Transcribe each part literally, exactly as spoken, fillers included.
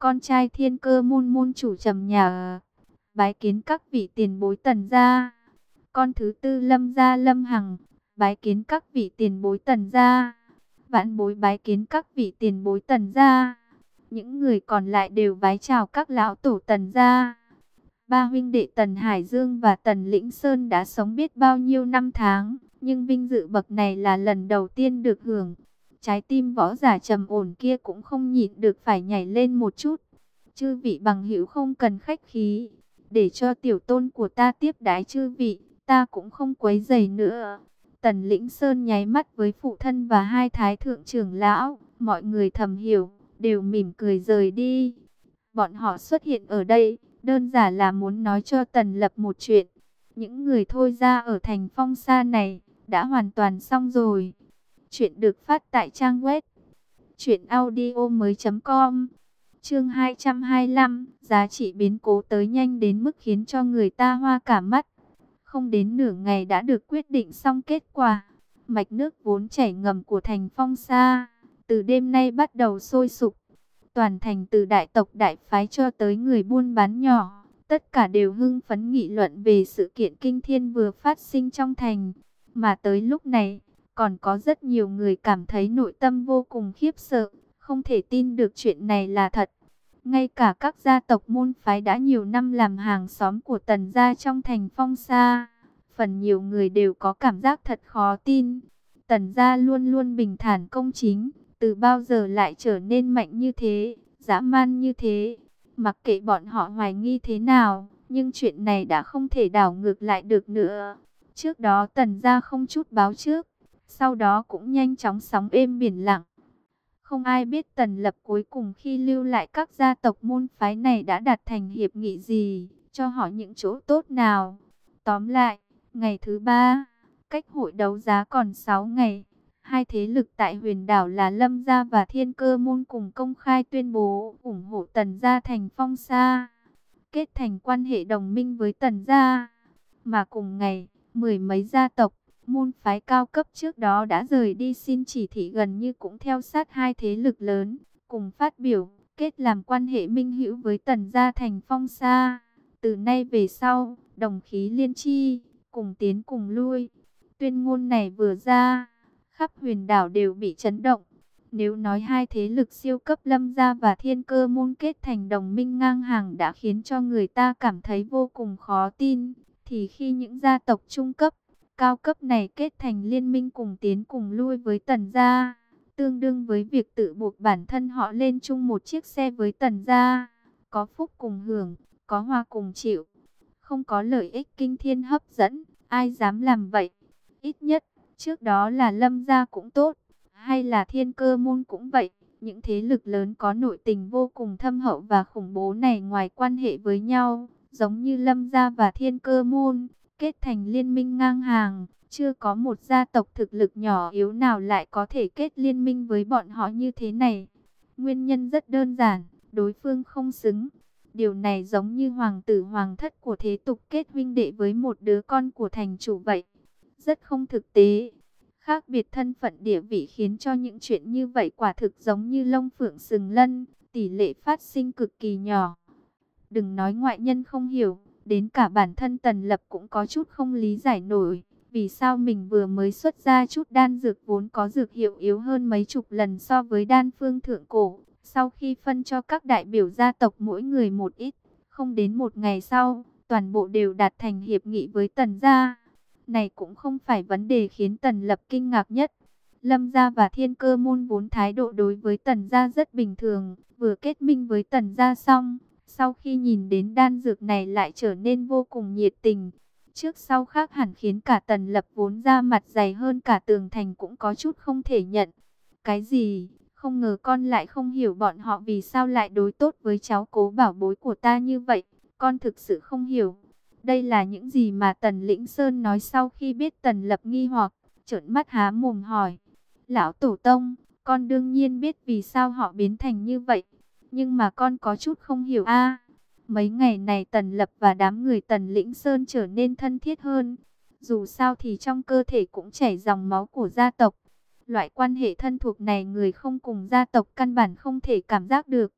con trai Thiên Cơ môn môn chủ trầm nhà, bái kiến các vị tiền bối Tần gia. Con thứ tư Lâm gia Lâm Hằng, bái kiến các vị tiền bối Tần gia. Vãn bối bái kiến các vị tiền bối Tần gia. Những người còn lại đều bái chào các lão tổ Tần gia. Ba huynh đệ Tần Hải Dương và Tần Lĩnh Sơn đã sống biết bao nhiêu năm tháng, nhưng vinh dự bậc này là lần đầu tiên được hưởng. Trái tim võ giả trầm ổn kia cũng không nhịn được phải nhảy lên một chút. Chư vị bằng hữu không cần khách khí, để cho tiểu tôn của ta tiếp đái chư vị, ta cũng không quấy rầy nữa. Tần Lĩnh Sơn nháy mắt với phụ thân và hai thái thượng trưởng lão, mọi người thầm hiểu, đều mỉm cười rời đi. Bọn họ xuất hiện ở đây, đơn giản là muốn nói cho Tần Lập một chuyện. Những người thôi ra ở thành Phong Sa này, đã hoàn toàn xong rồi. Chuyện được phát tại trang web truyện audio mới chấm com. Chương hai trăm hai mươi lăm, giá trị biến cố tới nhanh đến mức khiến cho người ta hoa cả mắt. Không đến nửa ngày đã được quyết định xong kết quả. Mạch nước vốn chảy ngầm của thành Phong Sa, từ đêm nay bắt đầu sôi sục. Toàn thành từ đại tộc đại phái cho tới người buôn bán nhỏ, tất cả đều hưng phấn nghị luận về sự kiện kinh thiên vừa phát sinh trong thành. Mà tới lúc này, còn có rất nhiều người cảm thấy nội tâm vô cùng khiếp sợ, không thể tin được chuyện này là thật. Ngay cả các gia tộc môn phái đã nhiều năm làm hàng xóm của Tần gia trong thành Phong Sa, phần nhiều người đều có cảm giác thật khó tin. Tần gia luôn luôn bình thản công chính, từ bao giờ lại trở nên mạnh như thế, dã man như thế. Mặc kệ bọn họ hoài nghi thế nào, nhưng chuyện này đã không thể đảo ngược lại được nữa. Trước đó Tần gia không chút báo trước, sau đó cũng nhanh chóng sóng êm biển lặng. Không ai biết Tần Lập cuối cùng khi lưu lại các gia tộc môn phái này đã đạt thành hiệp nghị gì, cho họ những chỗ tốt nào. Tóm lại, ngày thứ ba, cách hội đấu giá còn sáu ngày. Hai thế lực tại huyền đảo là Lâm gia và Thiên Cơ môn cùng công khai tuyên bố ủng hộ Tần gia thành Phong Sa, kết thành quan hệ đồng minh với Tần gia. Mà cùng ngày, mười mấy gia tộc, môn phái cao cấp trước đó đã rời đi xin chỉ thị gần như cũng theo sát hai thế lực lớn, cùng phát biểu, kết làm quan hệ minh hữu với Tần gia thành Phong Sa. Từ nay về sau, đồng khí liên chi, cùng tiến cùng lui. Tuyên ngôn này vừa ra, khắp huyền đảo đều bị chấn động. Nếu nói hai thế lực siêu cấp Lâm gia và Thiên Cơ môn kết thành đồng minh ngang hàng đã khiến cho người ta cảm thấy vô cùng khó tin, thì khi những gia tộc trung cấp, cao cấp này kết thành liên minh cùng tiến cùng lui với Tần gia, tương đương với việc tự buộc bản thân họ lên chung một chiếc xe với Tần gia, có phúc cùng hưởng, có hoa cùng chịu, không có lợi ích kinh thiên hấp dẫn, ai dám làm vậy? Ít nhất, trước đó là Lâm gia cũng tốt, hay là Thiên Cơ môn cũng vậy, những thế lực lớn có nội tình vô cùng thâm hậu và khủng bố này ngoài quan hệ với nhau, giống như Lâm gia và Thiên Cơ môn, kết thành liên minh ngang hàng, chưa có một gia tộc thực lực nhỏ yếu nào lại có thể kết liên minh với bọn họ như thế này. Nguyên nhân rất đơn giản, đối phương không xứng. Điều này giống như hoàng tử hoàng thất của thế tục kết huynh đệ với một đứa con của thành chủ vậy. Rất không thực tế. Khác biệt thân phận địa vị khiến cho những chuyện như vậy quả thực giống như lông phượng sừng lân, tỷ lệ phát sinh cực kỳ nhỏ. Đừng nói ngoại nhân không hiểu, đến cả bản thân Tần Lập cũng có chút không lý giải nổi. Vì sao mình vừa mới xuất ra chút đan dược vốn có dược hiệu yếu hơn mấy chục lần so với đan phương thượng cổ. Sau khi phân cho các đại biểu gia tộc mỗi người một ít, không đến một ngày sau, toàn bộ đều đạt thành hiệp nghị với Tần gia. Này cũng không phải vấn đề khiến Tần Lập kinh ngạc nhất. Lâm gia và Thiên Cơ môn vốn thái độ đối với Tần gia rất bình thường, vừa kết minh với Tần gia xong, sau khi nhìn đến đan dược này lại trở nên vô cùng nhiệt tình. Trước sau khác hẳn khiến cả Tần Lập vốn ra mặt dày hơn cả tường thành cũng có chút không thể nhận. Cái gì? Không ngờ con lại không hiểu bọn họ vì sao lại đối tốt với cháu cố bảo bối của ta như vậy. Con thực sự không hiểu. Đây là những gì mà Tần Lĩnh Sơn nói sau khi biết Tần Lập nghi hoặc, trợn mắt há mồm hỏi. Lão Tổ Tông, con đương nhiên biết vì sao họ biến thành như vậy. Nhưng mà con có chút không hiểu a. Mấy ngày này Tần Lập và đám người Tần Lĩnh Sơn trở nên thân thiết hơn. Dù sao thì trong cơ thể cũng chảy dòng máu của gia tộc. Loại quan hệ thân thuộc này người không cùng gia tộc căn bản không thể cảm giác được.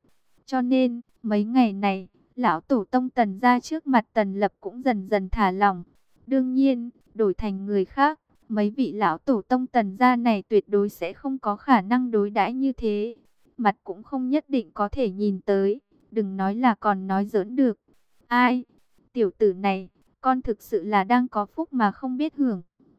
Cho nên, mấy ngày này, lão tổ tông Tần gia trước mặt Tần Lập cũng dần dần thả lỏng. Đương nhiên, đổi thành người khác, mấy vị lão tổ tông Tần gia này tuyệt đối sẽ không có khả năng đối đãi như thế. Mặt cũng không nhất định có thể nhìn tới, đừng nói là còn nói giỡn được. Ai? Tiểu tử này, con thực sự là đang có phúc mà không biết hưởng.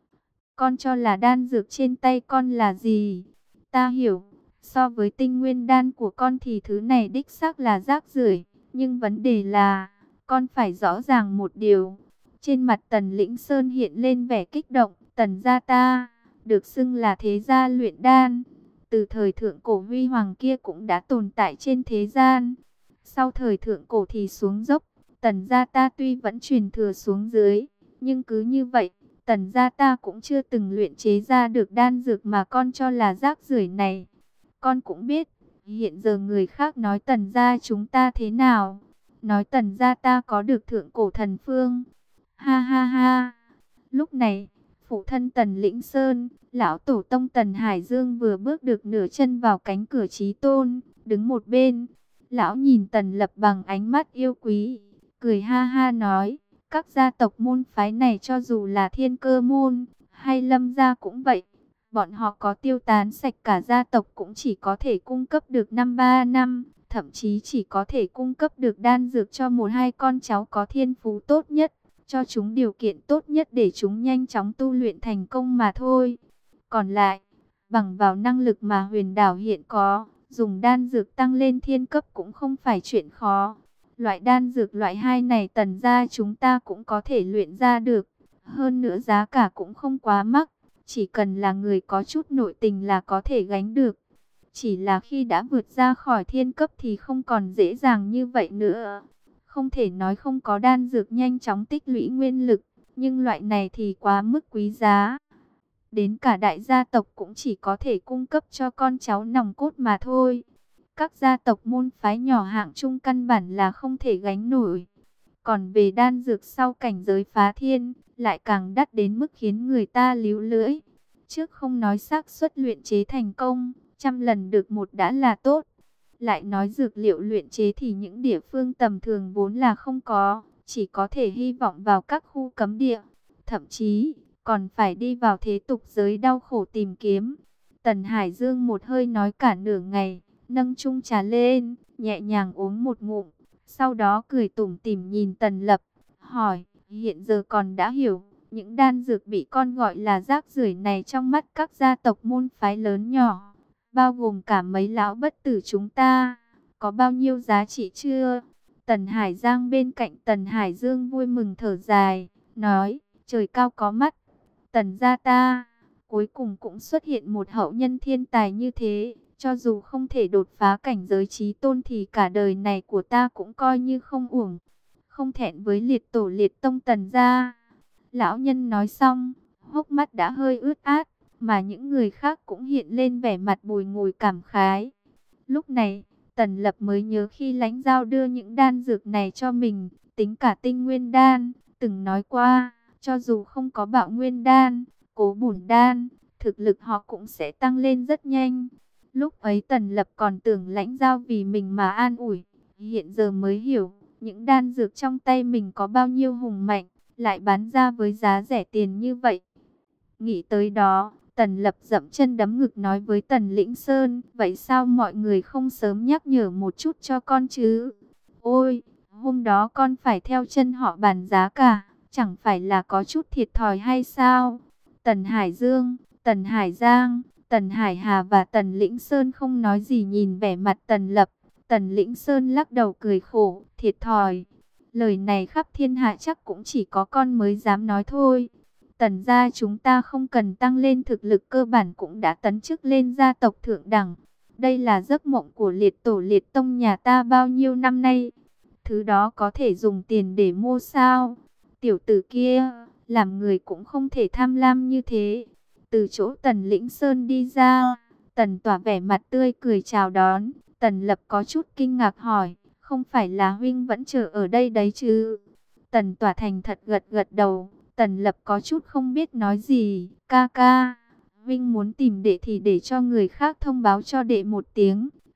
Con cho là đan dược trên tay con là gì? Ta hiểu, so với tinh nguyên đan của con thì thứ này đích xác là rác rưởi. Nhưng vấn đề là, con phải rõ ràng một điều. Trên mặt Tần Lĩnh Sơn hiện lên vẻ kích động. Tần gia ta, được xưng là thế gia luyện đan. Từ thời thượng cổ huy hoàng kia cũng đã tồn tại trên thế gian. Sau thời thượng cổ thì xuống dốc. Tần gia ta tuy vẫn truyền thừa xuống dưới, nhưng cứ như vậy, Tần gia ta cũng chưa từng luyện chế ra được đan dược mà con cho là rác rưởi này. Con cũng biết, hiện giờ người khác nói Tần gia chúng ta thế nào. Nói Tần gia ta có được thượng cổ thần phương. Ha ha ha. Lúc này, phụ thân Tần Lĩnh Sơn, lão tổ tông Tần Hải Dương vừa bước được nửa chân vào cánh cửa chí tôn, đứng một bên. Lão nhìn Tần Lập bằng ánh mắt yêu quý, cười ha ha nói, các gia tộc môn phái này cho dù là Thiên Cơ môn hay Lâm gia cũng vậy, bọn họ có tiêu tán sạch cả gia tộc cũng chỉ có thể cung cấp được năm ba năm, thậm chí chỉ có thể cung cấp được đan dược cho một hai con cháu có thiên phú tốt nhất, cho chúng điều kiện tốt nhất để chúng nhanh chóng tu luyện thành công mà thôi. Còn lại, bằng vào năng lực mà huyền đảo hiện có, dùng đan dược tăng lên thiên cấp cũng không phải chuyện khó. Loại đan dược loại hai này Tần gia chúng ta cũng có thể luyện ra được. Hơn nữa giá cả cũng không quá mắc. Chỉ cần là người có chút nội tình là có thể gánh được. Chỉ là khi đã vượt ra khỏi thiên cấp thì không còn dễ dàng như vậy nữa. Không thể nói không có đan dược nhanh chóng tích lũy nguyên lực. Nhưng loại này thì quá mức quý giá. Đến cả đại gia tộc cũng chỉ có thể cung cấp cho con cháu nòng cốt mà thôi. Các gia tộc môn phái nhỏ hạng trung căn bản là không thể gánh nổi. Còn về đan dược sau cảnh giới phá thiên, lại càng đắt đến mức khiến người ta líu lưỡi. Trước không nói xác suất luyện chế thành công, trăm lần được một đã là tốt. Lại nói dược liệu luyện chế thì những địa phương tầm thường vốn là không có, chỉ có thể hy vọng vào các khu cấm địa. Thậm chí, còn phải đi vào thế tục giới đau khổ tìm kiếm. Tần Hải Dương một hơi nói cả nửa ngày, nâng chung trà lên, nhẹ nhàng uống một ngụm. Sau đó cười tủm tỉm nhìn Tần Lập, hỏi, hiện giờ còn đã hiểu, những đan dược bị con gọi là rác rưởi này trong mắt các gia tộc môn phái lớn nhỏ, bao gồm cả mấy lão bất tử chúng ta, có bao nhiêu giá trị chưa? Tần Hải Giang bên cạnh Tần Hải Dương vui mừng thở dài, nói, trời cao có mắt, Tần gia ta, cuối cùng cũng xuất hiện một hậu nhân thiên tài như thế. Cho dù không thể đột phá cảnh giới chí tôn thì cả đời này của ta cũng coi như không uổng. Không thẹn với liệt tổ liệt tông Tần gia. Lão nhân nói xong, hốc mắt đã hơi ướt át, mà những người khác cũng hiện lên vẻ mặt bùi ngùi cảm khái. Lúc này, Tần Lập mới nhớ khi Lãnh Giao đưa những đan dược này cho mình, tính cả tinh nguyên đan, từng nói qua, cho dù không có bạo nguyên đan, cố bổn đan, thực lực họ cũng sẽ tăng lên rất nhanh. Lúc ấy Tần Lập còn tưởng Lãnh Giao vì mình mà an ủi, hiện giờ mới hiểu, những đan dược trong tay mình có bao nhiêu hùng mạnh, lại bán ra với giá rẻ tiền như vậy. Nghĩ tới đó, Tần Lập dậm chân đấm ngực nói với Tần Lĩnh Sơn, vậy sao mọi người không sớm nhắc nhở một chút cho con chứ? Ôi, hôm đó con phải theo chân họ bàn giá cả, chẳng phải là có chút thiệt thòi hay sao? Tần Hải Dương, Tần Hải Giang, Tần Hải Hà và Tần Lĩnh Sơn không nói gì nhìn vẻ mặt Tần Lập. Tần Lĩnh Sơn lắc đầu cười khổ, thiệt thòi. Lời này khắp thiên hạ chắc cũng chỉ có con mới dám nói thôi. Tần gia chúng ta không cần tăng lên thực lực cơ bản cũng đã tấn chức lên gia tộc thượng đẳng. Đây là giấc mộng của liệt tổ liệt tông nhà ta bao nhiêu năm nay. Thứ đó có thể dùng tiền để mua sao? Tiểu tử kia, làm người cũng không thể tham lam như thế. Từ chỗ Tần Lĩnh Sơn đi ra, Tần Tỏa vẻ mặt tươi cười chào đón. Tần Lập có chút kinh ngạc hỏi, không phải là huynh vẫn chờ ở đây đấy chứ? Tần Tỏa thành thật gật gật đầu. Tần Lập có chút không biết nói gì. Ca ca, huynh muốn tìm đệ thì để cho người khác thông báo cho đệ một tiếng.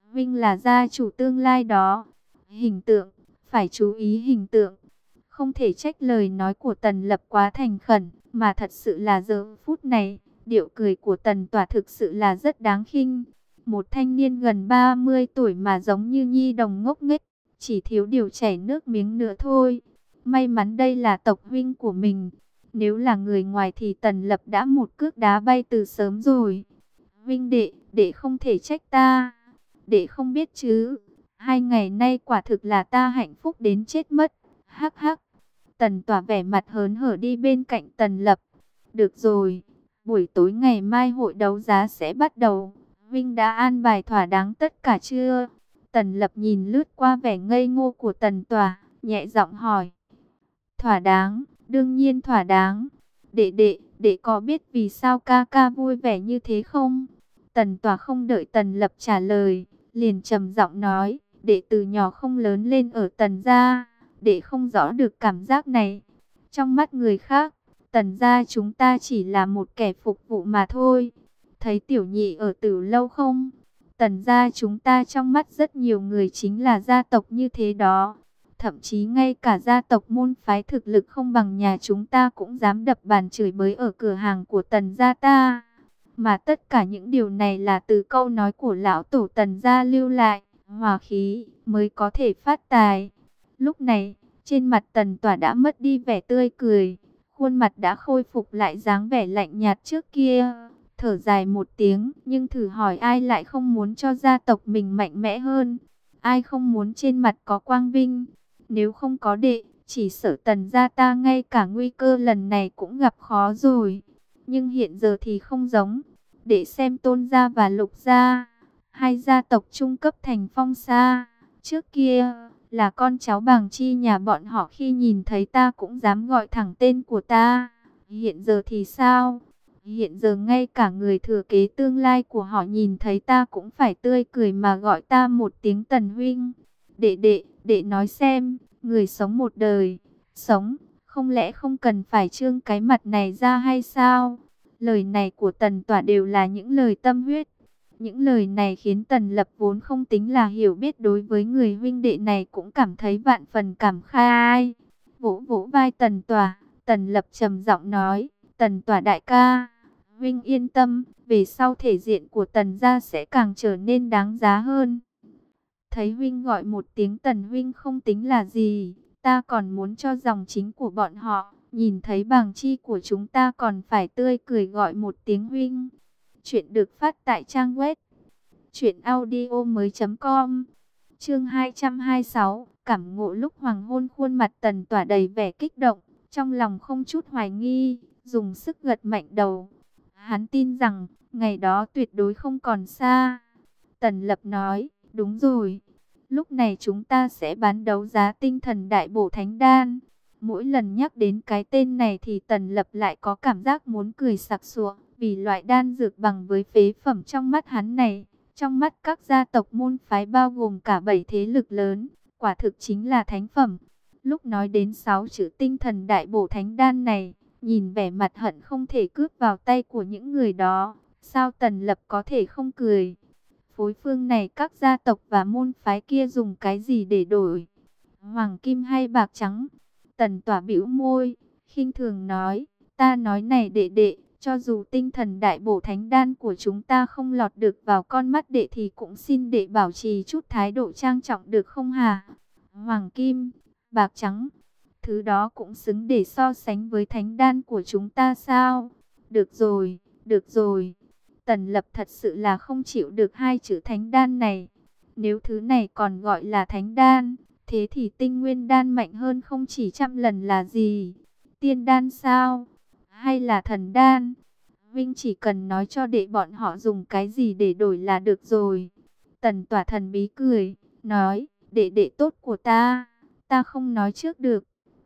Vinh là gia chủ tương lai đó. Hình tượng, phải chú ý hình tượng. Không thể trách lời nói của Tần Lập quá thành khẩn, mà thật sự là giờ phút này, điệu cười của Tần Tỏa thực sự là rất đáng khinh. Một thanh niên gần ba mươi tuổi mà giống như nhi đồng ngốc nghếch, chỉ thiếu điều chảy nước miếng nữa thôi. May mắn đây là tộc huynh của mình. Nếu là người ngoài thì Tần Lập đã một cước đá bay từ sớm rồi. Vinh đệ, đệ không thể trách ta. Đệ không biết chứ. Hai ngày nay quả thực là ta hạnh phúc đến chết mất. Hắc hắc. Tần Tỏa vẻ mặt hớn hở đi bên cạnh Tần Lập. Được rồi, buổi tối ngày mai hội đấu giá sẽ bắt đầu. Vinh đã an bài thỏa đáng tất cả chưa? Tần Lập nhìn lướt qua vẻ ngây ngô của Tần Tỏa, nhẹ giọng hỏi. Thỏa đáng, đương nhiên thỏa đáng. Đệ đệ, đệ có biết vì sao ca ca vui vẻ như thế không? Tần Tỏa không đợi Tần Lập trả lời, liền trầm giọng nói. Đệ từ nhỏ không lớn lên ở Tần gia, đệ không rõ được cảm giác này. Trong mắt người khác, Tần gia chúng ta chỉ là một kẻ phục vụ mà thôi. Thấy tiểu nhị ở Tử lâu không? Tần gia chúng ta trong mắt rất nhiều người chính là gia tộc như thế đó. Thậm chí ngay cả gia tộc môn phái thực lực không bằng nhà chúng ta cũng dám đập bàn chửi bới ở cửa hàng của Tần gia ta. Mà tất cả những điều này là từ câu nói của lão tổ Tần gia lưu lại. Hòa khí mới có thể phát tài. Lúc này, trên mặt Tần Tỏa đã mất đi vẻ tươi cười. Khuôn mặt đã khôi phục lại dáng vẻ lạnh nhạt trước kia. Thở dài một tiếng, nhưng thử hỏi ai lại không muốn cho gia tộc mình mạnh mẽ hơn. Ai không muốn trên mặt có quang vinh. Nếu không có đệ, chỉ sợ Tần gia ta ngay cả nguy cơ lần này cũng gặp khó rồi. Nhưng hiện giờ thì không giống. Để xem Tôn gia và Lục gia, hai gia tộc trung cấp thành phong sa. Trước kia, là con cháu Bàng Chi nhà bọn họ khi nhìn thấy ta cũng dám gọi thẳng tên của ta. Hiện giờ thì sao? Hiện giờ ngay cả người thừa kế tương lai của họ nhìn thấy ta cũng phải tươi cười mà gọi ta một tiếng Tần huynh. Đệ đệ, đệ nói xem, người sống một đời, sống, không lẽ không cần phải trương cái mặt này ra hay sao? Lời này của Tần Tỏa đều là những lời tâm huyết. Những lời này khiến Tần Lập vốn không tính là hiểu biết đối với người huynh đệ này cũng cảm thấy vạn phần cảm khai. Vỗ vỗ vai Tần Tỏa, Tần Lập trầm giọng nói, Tần Tỏa đại ca, huynh yên tâm, về sau thể diện của Tần gia sẽ càng trở nên đáng giá hơn. Thấy huynh gọi một tiếng Tần huynh không tính là gì, ta còn muốn cho dòng chính của bọn họ, nhìn thấy Bàng Chi của chúng ta còn phải tươi cười gọi một tiếng huynh. Chuyện được phát tại trang web truyện audio mới chấm com. Chương hai trăm hai mươi sáu, cảm ngộ lúc hoàng hôn. Khuôn mặt Tần Tỏa đầy vẻ kích động, trong lòng không chút hoài nghi, dùng sức gật mạnh đầu. Hắn tin rằng, ngày đó tuyệt đối không còn xa. Tần Lập nói, đúng rồi, lúc này chúng ta sẽ bán đấu giá tinh thần đại bổ thánh đan. Mỗi lần nhắc đến cái tên này thì Tần Lập lại có cảm giác muốn cười sặc sụa, vì loại đan dược bằng với phế phẩm trong mắt hắn này, trong mắt các gia tộc môn phái bao gồm cả bảy thế lực lớn, quả thực chính là thánh phẩm. Lúc nói đến sáu chữ tinh thần đại bổ thánh đan này, nhìn vẻ mặt hận không thể cướp vào tay của những người đó, sao Tần Lập có thể không cười? Phối phương này các gia tộc và môn phái kia dùng cái gì để đổi? Hoàng kim hay bạc trắng? Tần Tỏa bĩu môi, khinh thường nói, ta nói này đệ đệ, cho dù tinh thần đại bổ thánh đan của chúng ta không lọt được vào con mắt đệ thì cũng xin đệ bảo trì chút thái độ trang trọng được không hả? Hoàng kim, bạc trắng, thứ đó cũng xứng để so sánh với thánh đan của chúng ta sao? Được rồi, được rồi. Tần Lập thật sự là không chịu được hai chữ thánh đan này. Nếu thứ này còn gọi là thánh đan, thế thì tinh nguyên đan mạnh hơn không chỉ trăm lần là gì? Tiên đan sao? Hay là thần đan? Vinh chỉ cần nói cho đệ bọn họ dùng cái gì để đổi là được rồi. Tần Tỏa thần bí cười, nói, đệ đệ tốt của ta, ta không nói trước được.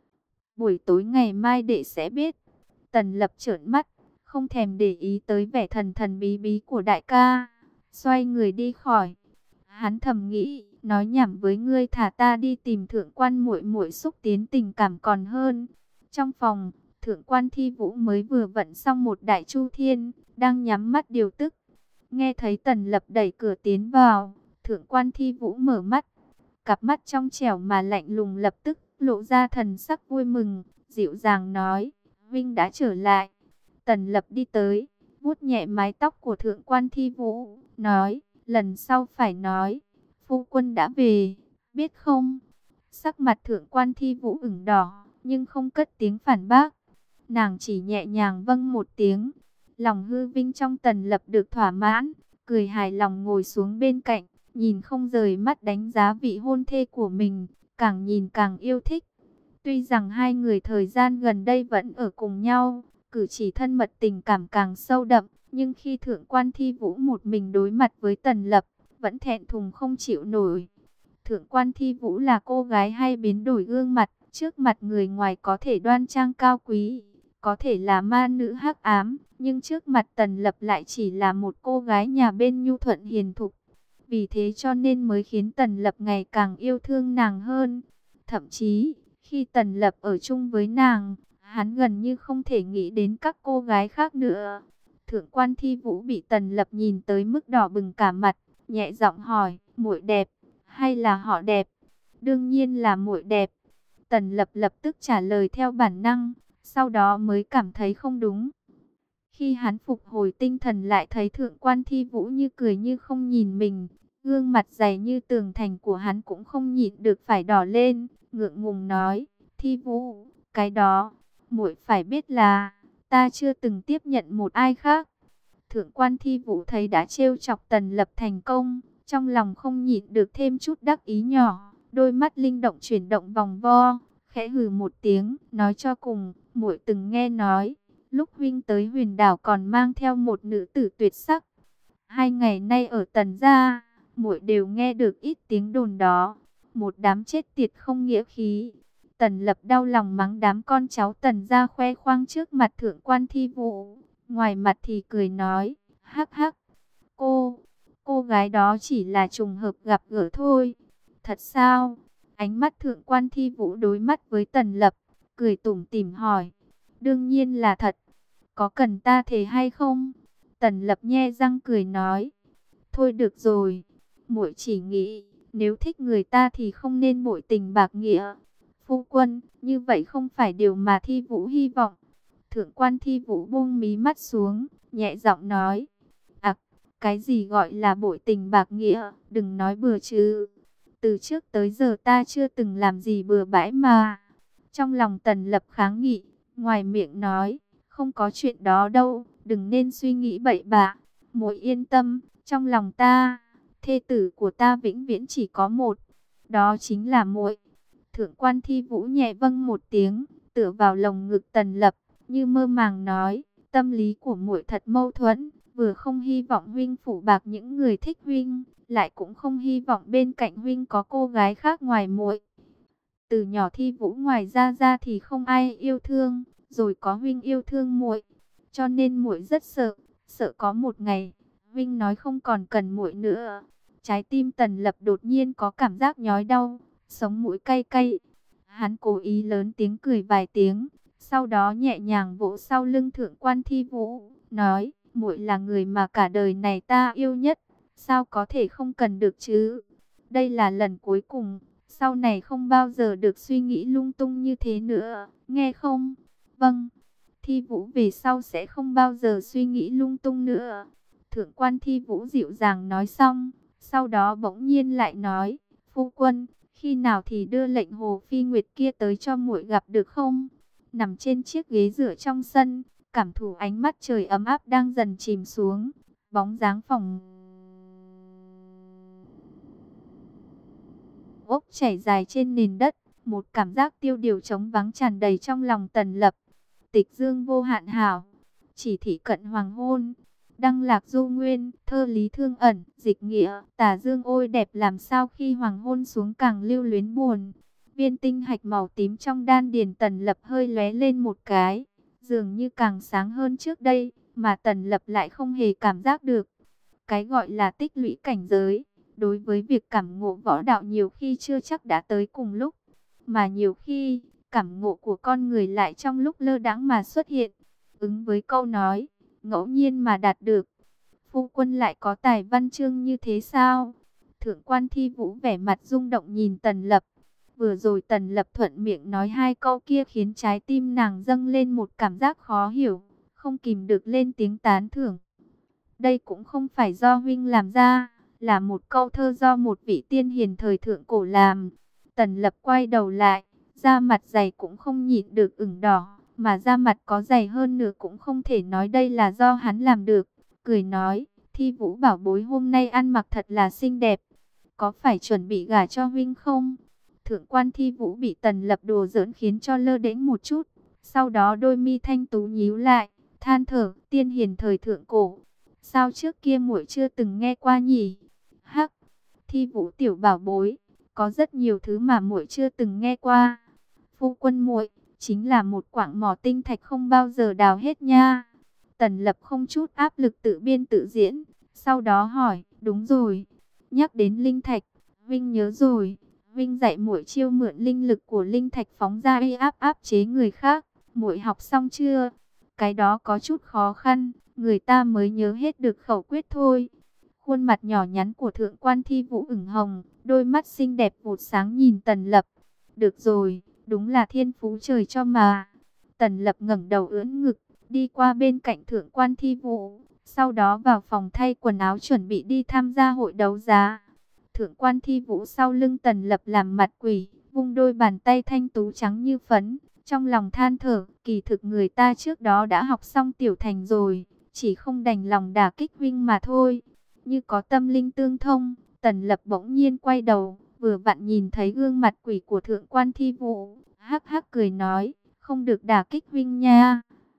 Buổi tối ngày mai đệ sẽ biết. Tần Lập trợn mắt, không thèm để ý tới vẻ thần thần bí bí của đại ca, xoay người đi khỏi. Hắn thầm nghĩ, nói nhảm với ngươi, thả ta đi tìm thượng quan muội muội xúc tiến tình cảm còn hơn. Trong phòng, thượng quan Thi Vũ mới vừa vận xong một đại chu thiên, đang nhắm mắt điều tức. Nghe thấy Tần Lập đẩy cửa tiến vào, Thượng quan Thi Vũ mở mắt, cặp mắt trong trẻo mà lạnh lùng lập tức lộ ra thần sắc vui mừng, dịu dàng nói, Vinh đã trở lại. Tần Lập đi tới, vuốt nhẹ mái tóc của Thượng quan Thi Vũ, nói, lần sau phải nói, phu quân đã về, biết không? Sắc mặt Thượng quan Thi Vũ ửng đỏ, nhưng không cất tiếng phản bác. Nàng chỉ nhẹ nhàng vâng một tiếng. Lòng hư vinh trong Tần Lập được thỏa mãn, cười hài lòng ngồi xuống bên cạnh, nhìn không rời mắt đánh giá vị hôn thê của mình, càng nhìn càng yêu thích. Tuy rằng hai người thời gian gần đây vẫn ở cùng nhau, cử chỉ thân mật tình cảm càng sâu đậm, nhưng khi Thượng quan Thi Vũ một mình đối mặt với Tần Lập, vẫn thẹn thùng không chịu nổi. Thượng quan Thi Vũ là cô gái hay biến đổi gương mặt, trước mặt người ngoài có thể đoan trang cao quý, có thể là ma nữ hắc ám, nhưng trước mặt Tần Lập lại chỉ là một cô gái nhà bên nhu thuận hiền thục. Vì thế cho nên mới khiến Tần Lập ngày càng yêu thương nàng hơn. Thậm chí, khi Tần Lập ở chung với nàng, hắn gần như không thể nghĩ đến các cô gái khác nữa. Thượng quan Thi Vũ bị Tần Lập nhìn tới mức đỏ bừng cả mặt, nhẹ giọng hỏi, muội đẹp, hay là họ đẹp? Đương nhiên là muội đẹp. Tần Lập lập tức trả lời theo bản năng, sau đó mới cảm thấy không đúng. Khi hắn phục hồi tinh thần lại thấy Thượng quan Thi Vũ như cười như không nhìn mình, gương mặt dày như tường thành của hắn cũng không nhịn được phải đỏ lên, ngượng ngùng nói, Thi Vũ, cái đó, muội phải biết là, ta chưa từng tiếp nhận một ai khác. Thượng quan Thi Vũ thấy đã trêu chọc Tần Lập thành công, trong lòng không nhịn được thêm chút đắc ý nhỏ, đôi mắt linh động chuyển động vòng vo, khẽ hừ một tiếng, nói cho cùng, muội từng nghe nói, lúc huynh tới Huyền Đảo còn mang theo một nữ tử tuyệt sắc. Hai ngày nay ở Tần gia, muội đều nghe được ít tiếng đồn đó, một đám chết tiệt không nghĩa khí. Tần Lập đau lòng mắng đám con cháu Tần gia khoe khoang trước mặt Thượng quan Thi Vũ, ngoài mặt thì cười nói, hắc hắc, cô, cô gái đó chỉ là trùng hợp gặp gỡ thôi. Thật sao? Ánh mắt Thượng quan Thi Vũ đối mắt với Tần Lập, cười tủm tỉm hỏi, đương nhiên là thật, có cần ta thề hay không? Tần Lập nhe răng cười nói, thôi được rồi, muội chỉ nghĩ, nếu thích người ta thì không nên bội tình bạc nghĩa. Phu quân, như vậy không phải điều mà Thi Vũ hy vọng. Thượng quan Thi Vũ buông mí mắt xuống, nhẹ giọng nói, ặc, cái gì gọi là bội tình bạc nghĩa, đừng nói bừa chứ. Từ trước tới giờ ta chưa từng làm gì bừa bãi mà. Trong lòng Tần Lập kháng nghị, ngoài miệng nói, không có chuyện đó đâu, đừng nên suy nghĩ bậy bạ. Muội yên tâm, trong lòng ta, thê tử của ta vĩnh viễn chỉ có một, đó chính là muội. Thượng quan Thi Vũ nhẹ vâng một tiếng, tựa vào lồng ngực Tần Lập, như mơ màng nói, tâm lý của muội thật mâu thuẫn, vừa không hy vọng huynh phủ bạc những người thích huynh, lại cũng không hy vọng bên cạnh huynh có cô gái khác ngoài muội. Từ nhỏ Thi Vũ ngoài ra ra thì không ai yêu thương, rồi có huynh yêu thương muội, cho nên muội rất sợ, sợ có một ngày huynh nói không còn cần muội nữa. Trái tim Tần Lập đột nhiên có cảm giác nhói đau, sống mũi cay cay. Hắn cố ý lớn tiếng cười vài tiếng, sau đó nhẹ nhàng vỗ sau lưng Thượng quan Thi Vũ, nói, muội là người mà cả đời này ta yêu nhất, sao có thể không cần được chứ? Đây là lần cuối cùng, sau này không bao giờ được suy nghĩ lung tung như thế nữa, nghe không? Vâng, Thi Vũ về sau sẽ không bao giờ suy nghĩ lung tung nữa. Thượng quan Thi Vũ dịu dàng nói xong, sau đó bỗng nhiên lại nói, phu quân, khi nào thì đưa lệnh Hồ Phi Nguyệt kia tới cho muội gặp được không? Nằm trên chiếc ghế rửa trong sân, cảm thụ ánh mắt trời ấm áp đang dần chìm xuống, bóng dáng phòng ốc chảy dài trên nền đất, một cảm giác tiêu điều trống vắng tràn đầy trong lòng Tần Lập. Tịch dương vô hạn hảo, chỉ thị cận hoàng hôn. Đăng lạc du nguyên, thơ lý thương ẩn, dịch nghĩa, tả dương ôi đẹp làm sao khi hoàng hôn xuống càng lưu luyến buồn. Viên tinh hạch màu tím trong đan điền Tần Lập hơi lóe lên một cái, dường như càng sáng hơn trước đây, mà Tần Lập lại không hề cảm giác được. Cái gọi là tích lũy cảnh giới, đối với việc cảm ngộ võ đạo nhiều khi chưa chắc đã tới cùng lúc, mà nhiều khi, cảm ngộ của con người lại trong lúc lơ đãng mà xuất hiện. Ứng với câu nói, ngẫu nhiên mà đạt được. Phu quân lại có tài văn chương như thế sao? Thượng quan Thi Vũ vẻ mặt rung động nhìn Tần Lập. Vừa rồi Tần Lập thuận miệng nói hai câu kia khiến trái tim nàng dâng lên một cảm giác khó hiểu, không kìm được lên tiếng tán thưởng. Đây cũng không phải do huynh làm ra, là một câu thơ do một vị tiên hiền thời thượng cổ làm. Tần Lập quay đầu lại, da mặt dày cũng không nhịn được ửng đỏ, mà da mặt có dày hơn nữa cũng không thể nói đây là do hắn làm được. Cười nói, Thi Vũ bảo bối hôm nay ăn mặc thật là xinh đẹp, có phải chuẩn bị gả cho huynh không? Thượng quan Thi Vũ bị Tần Lập đùa giỡn khiến cho lơ đễnh một chút, sau đó đôi mi thanh tú nhíu lại, than thở, tiên hiền thời thượng cổ, sao trước kia muội chưa từng nghe qua nhỉ? Hắc, Thi Vũ tiểu bảo bối, có rất nhiều thứ mà muội chưa từng nghe qua. Phu quân muội chính là một quặng mỏ tinh thạch không bao giờ đào hết nha. Tần Lập không chút áp lực tự biên tự diễn, sau đó hỏi, đúng rồi, nhắc đến linh thạch, Vinh nhớ rồi, Vinh dạy muội chiêu mượn linh lực của linh thạch phóng ra uy áp áp chế người khác, muội học xong chưa? Cái đó có chút khó khăn, người ta mới nhớ hết được khẩu quyết thôi. Khuôn mặt nhỏ nhắn của Thượng quan Thi Vũ ửng hồng, đôi mắt xinh đẹp vụt sáng nhìn Tần Lập. Được rồi, đúng là thiên phú trời cho mà. Tần Lập ngẩng đầu ưỡn ngực, đi qua bên cạnh Thượng quan Thi Vũ, sau đó vào phòng thay quần áo chuẩn bị đi tham gia hội đấu giá. Thượng quan Thi Vũ sau lưng Tần Lập làm mặt quỷ, vung đôi bàn tay thanh tú trắng như phấn, trong lòng than thở, kỳ thực người ta trước đó đã học xong tiểu thành rồi, chỉ không đành lòng đả kích huynh mà thôi. Như có tâm linh tương thông, Tần Lập bỗng nhiên quay đầu, vừa vặn nhìn thấy gương mặt quỷ của Thượng quan Thi Vũ, hắc hắc cười nói, không được đả kích huynh nha.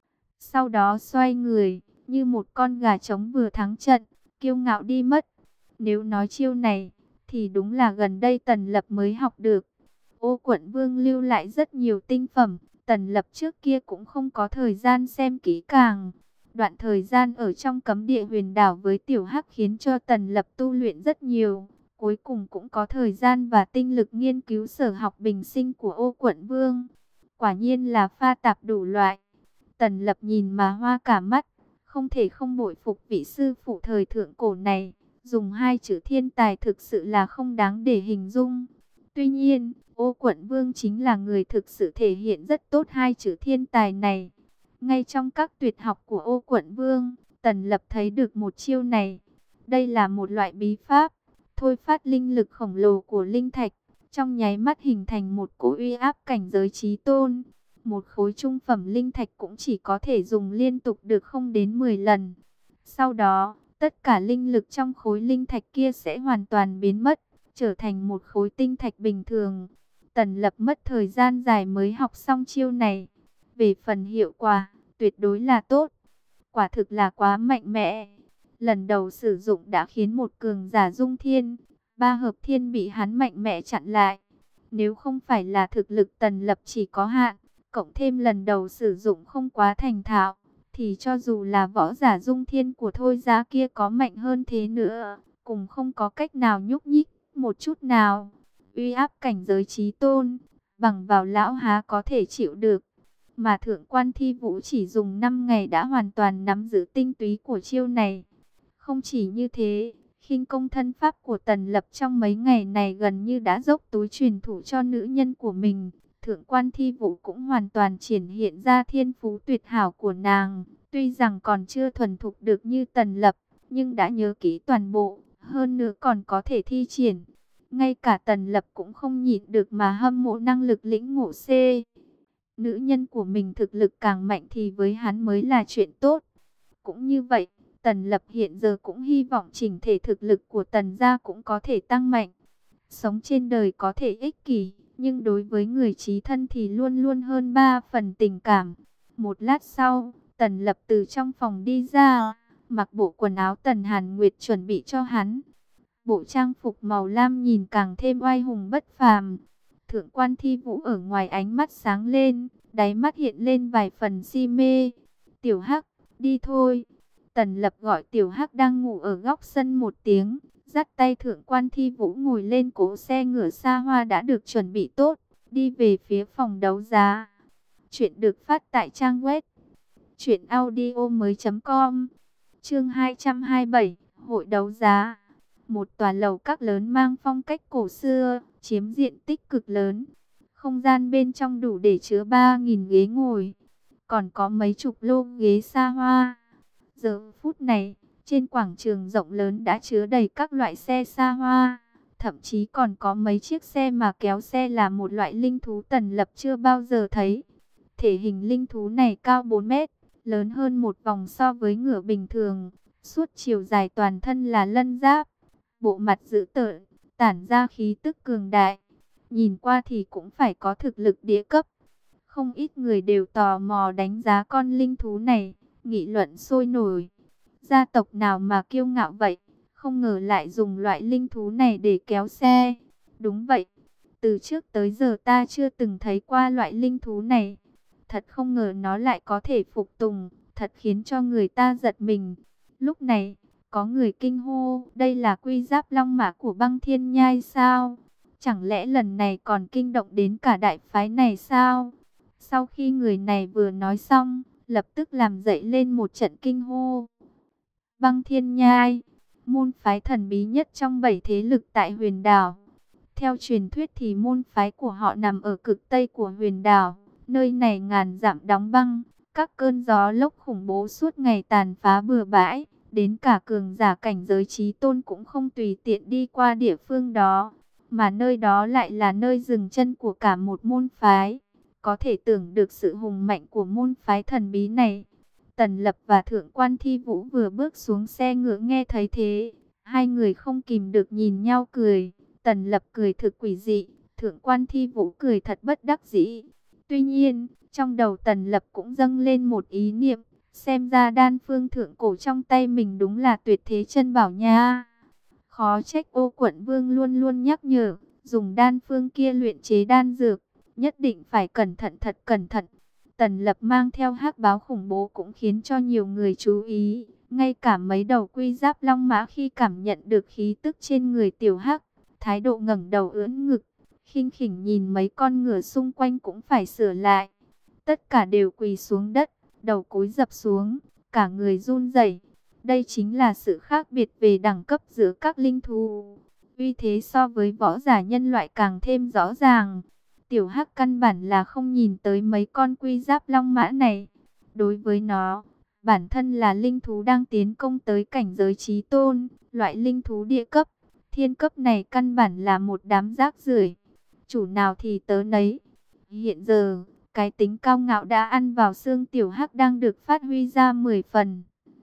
Sau đó xoay người, như một con gà trống vừa thắng trận, kiêu ngạo đi mất. Nếu nói chiêu này, thì đúng là gần đây Tần Lập mới học được. Ô Quận Vương lưu lại rất nhiều tinh phẩm, Tần Lập trước kia cũng không có thời gian xem kỹ càng. Đoạn thời gian ở trong cấm địa huyền đảo với Tiểu Hắc khiến cho Tần Lập tu luyện rất nhiều. Cuối cùng cũng có thời gian và tinh lực nghiên cứu sở học bình sinh của Ô Quận Vương. Quả nhiên là pha tạp đủ loại. Tần Lập nhìn mà hoa cả mắt, không thể không bội phục vị sư phụ thời thượng cổ này. Dùng hai chữ thiên tài thực sự là không đáng để hình dung. Tuy nhiên, Ô Quận Vương chính là người thực sự thể hiện rất tốt hai chữ thiên tài này. Ngay trong các tuyệt học của Ô Quận Vương, Tần Lập thấy được một chiêu này. Đây là một loại bí pháp, thôi phát linh lực khổng lồ của linh thạch, trong nháy mắt hình thành một cỗ uy áp cảnh giới chí tôn. Một khối trung phẩm linh thạch cũng chỉ có thể dùng liên tục được không đến mười lần. Sau đó, tất cả linh lực trong khối linh thạch kia sẽ hoàn toàn biến mất, trở thành một khối tinh thạch bình thường. Tần Lập mất thời gian dài mới học xong chiêu này. Về phần hiệu quả, tuyệt đối là tốt. Quả thực là quá mạnh mẽ. Lần đầu sử dụng đã khiến một cường giả dung thiên, ba hợp thiên bị hắn mạnh mẽ chặn lại. Nếu không phải là thực lực Tần Lập chỉ có hạn, cộng thêm lần đầu sử dụng không quá thành thạo, thì cho dù là võ giả dung thiên của Thôi Giá kia có mạnh hơn thế nữa, cũng không có cách nào nhúc nhích một chút nào. Uy áp cảnh giới chí tôn, bằng vào lão há có thể chịu được. Mà Thượng quan Thi Vũ chỉ dùng năm ngày đã hoàn toàn nắm giữ tinh túy của chiêu này. Không chỉ như thế, khinh công thân pháp của Tần Lập trong mấy ngày này gần như đã dốc túi truyền thụ cho nữ nhân của mình. Thượng quan Thi Vũ cũng hoàn toàn triển hiện ra thiên phú tuyệt hảo của nàng. Tuy rằng còn chưa thuần thục được như Tần Lập, nhưng đã nhớ kỹ toàn bộ, hơn nữa còn có thể thi triển. Ngay cả Tần Lập cũng không nhịn được mà hâm mộ năng lực lĩnh ngộ C. Nữ nhân của mình thực lực càng mạnh thì với hắn mới là chuyện tốt. Cũng như vậy, Tần Lập hiện giờ cũng hy vọng chỉnh thể thực lực của Tần gia cũng có thể tăng mạnh. Sống trên đời có thể ích kỷ, nhưng đối với người chí thân thì luôn luôn hơn ba phần tình cảm. Một lát sau, Tần Lập từ trong phòng đi ra, mặc bộ quần áo Tần Hàn Nguyệt chuẩn bị cho hắn. Bộ trang phục màu lam nhìn càng thêm oai hùng bất phàm. Thượng quan Thi Vũ ở ngoài ánh mắt sáng lên, đáy mắt hiện lên vài phần si mê. Tiểu Hắc, đi thôi. Tần Lập gọi Tiểu Hắc đang ngủ ở góc sân một tiếng, dắt tay Thượng quan Thi Vũ ngồi lên cỗ xe ngựa xa hoa đã được chuẩn bị tốt, đi về phía phòng đấu giá. Chuyện được phát tại trang web truyện audio mới chấm com. Chương hai trăm hai mươi bảy, hội đấu giá. Một tòa lầu các lớn mang phong cách cổ xưa, chiếm diện tích cực lớn. Không gian bên trong đủ để chứa ba nghìn ghế ngồi, còn có mấy chục lô ghế xa hoa. Giờ phút này, trên quảng trường rộng lớn đã chứa đầy các loại xe xa hoa. Thậm chí còn có mấy chiếc xe mà kéo xe là một loại linh thú Tần Lập chưa bao giờ thấy. Thể hình linh thú này cao bốn mét, lớn hơn một vòng so với ngựa bình thường. Suốt chiều dài toàn thân là lân giáp, bộ mặt dữ tợn, tản ra khí tức cường đại. Nhìn qua thì cũng phải có thực lực địa cấp. Không ít người đều tò mò đánh giá con linh thú này, nghị luận sôi nổi. Gia tộc nào mà kiêu ngạo vậy, không ngờ lại dùng loại linh thú này để kéo xe. Đúng vậy, từ trước tới giờ ta chưa từng thấy qua loại linh thú này. Thật không ngờ nó lại có thể phục tùng, thật khiến cho người ta giật mình. Lúc này, có người kinh hô, đây là quy giáp long mã của băng thiên nhai sao? Chẳng lẽ lần này còn kinh động đến cả đại phái này sao? Sau khi người này vừa nói xong, lập tức làm dậy lên một trận kinh hô. Băng thiên nhai, môn phái thần bí nhất trong bảy thế lực tại huyền đảo. Theo truyền thuyết thì môn phái của họ nằm ở cực tây của huyền đảo. Nơi này ngàn dặm đóng băng, các cơn gió lốc khủng bố suốt ngày tàn phá bừa bãi. Đến cả cường giả cảnh giới chí tôn cũng không tùy tiện đi qua địa phương đó. Mà nơi đó lại là nơi dừng chân của cả một môn phái. Có thể tưởng được sự hùng mạnh của môn phái thần bí này. Tần Lập và Thượng quan Thi Vũ vừa bước xuống xe ngựa nghe thấy thế. Hai người không kìm được nhìn nhau cười. Tần Lập cười thực quỷ dị, Thượng quan Thi Vũ cười thật bất đắc dĩ. Tuy nhiên, trong đầu Tần Lập cũng dâng lên một ý niệm. Xem ra đan phương thượng cổ trong tay mình đúng là tuyệt thế chân bảo nha. Khó trách Ô Quận Vương luôn luôn nhắc nhở, dùng đan phương kia luyện chế đan dược, nhất định phải cẩn thận thật cẩn thận. Tần Lập mang theo hắc báo khủng bố cũng khiến cho nhiều người chú ý. Ngay cả mấy đầu quy giáp long mã khi cảm nhận được khí tức trên người tiểu hắc, thái độ ngẩng đầu ưỡn ngực, khinh khỉnh nhìn mấy con ngựa xung quanh cũng phải sửa lại. Tất cả đều quỳ xuống đất, đầu cúi dập xuống, cả người run rẩy. Đây chính là sự khác biệt về đẳng cấp giữa các linh thú. Uy thế so với võ giả nhân loại càng thêm rõ ràng. Tiểu Hắc căn bản là không nhìn tới mấy con quy giáp long mã này. Đối với nó, bản thân là linh thú đang tiến công tới cảnh giới chí tôn, loại linh thú địa cấp, thiên cấp này căn bản là một đám rác rưởi. Chủ nào thì tớ nấy. Hiện giờ, cái tính cao ngạo đã ăn vào xương Tiểu Hắc đang được phát huy ra mười phần.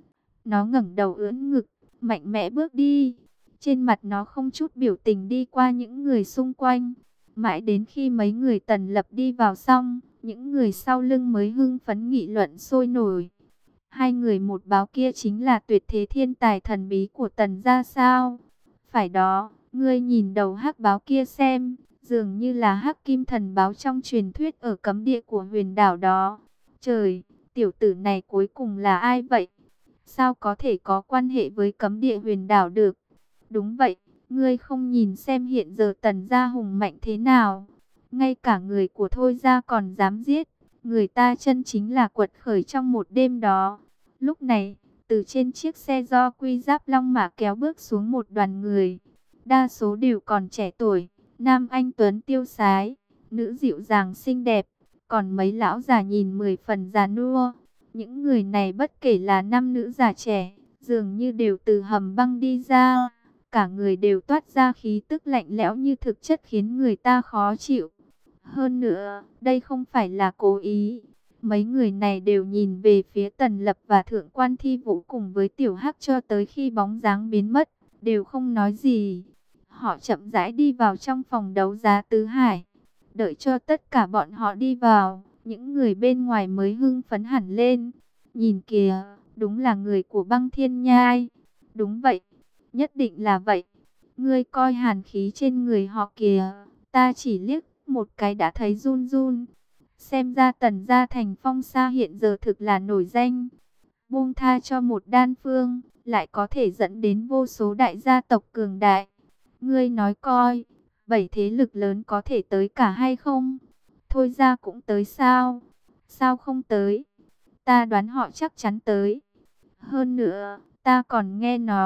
Nó ngẩng đầu ưỡn ngực, mạnh mẽ bước đi. Trên mặt nó không chút biểu tình đi qua những người xung quanh. Mãi đến khi mấy người Tần Lập đi vào xong, những người sau lưng mới hưng phấn nghị luận sôi nổi. Hai người một báo kia chính là tuyệt thế thiên tài thần bí của Tần gia sao? Phải đó, ngươi nhìn đầu hắc báo kia xem, dường như là hắc kim thần báo trong truyền thuyết ở cấm địa của huyền đảo đó. Trời, tiểu tử này cuối cùng là ai vậy? Sao có thể có quan hệ với cấm địa huyền đảo được? Đúng vậy, ngươi không nhìn xem hiện giờ Tần gia hùng mạnh thế nào. Ngay cả người của Thôi gia còn dám giết. Người ta chân chính là quật khởi trong một đêm đó. Lúc này, từ trên chiếc xe do quy giáp long mã kéo bước xuống một đoàn người. Đa số đều còn trẻ tuổi, nam anh tuấn tiêu sái, nữ dịu dàng xinh đẹp. Còn mấy lão già nhìn mười phần già nua. Những người này bất kể là nam nữ già trẻ, dường như đều từ hầm băng đi ra. Cả người đều toát ra khí tức lạnh lẽo như thực chất khiến người ta khó chịu. Hơn nữa, đây không phải là cố ý. Mấy người này đều nhìn về phía Tần Lập và Thượng quan Thi Vũ cùng với Tiểu Hắc cho tới khi bóng dáng biến mất, đều không nói gì. Họ chậm rãi đi vào trong phòng đấu giá Tứ Hải. Đợi cho tất cả bọn họ đi vào, những người bên ngoài mới hưng phấn hẳn lên. Nhìn kìa, đúng là người của băng thiên nhai. Đúng vậy, nhất định là vậy. Ngươi coi hàn khí trên người họ kìa, ta chỉ liếc một cái đã thấy run run. Xem ra Tần gia thành phong sa hiện giờ thực là nổi danh. Buông tha cho một đan phương, lại có thể dẫn đến vô số đại gia tộc cường đại. Ngươi nói coi, bảy thế lực lớn có thể tới cả hay không? Thôi ra cũng tới sao? Sao không tới? Ta đoán họ chắc chắn tới. Hơn nữa, ta còn nghe nói,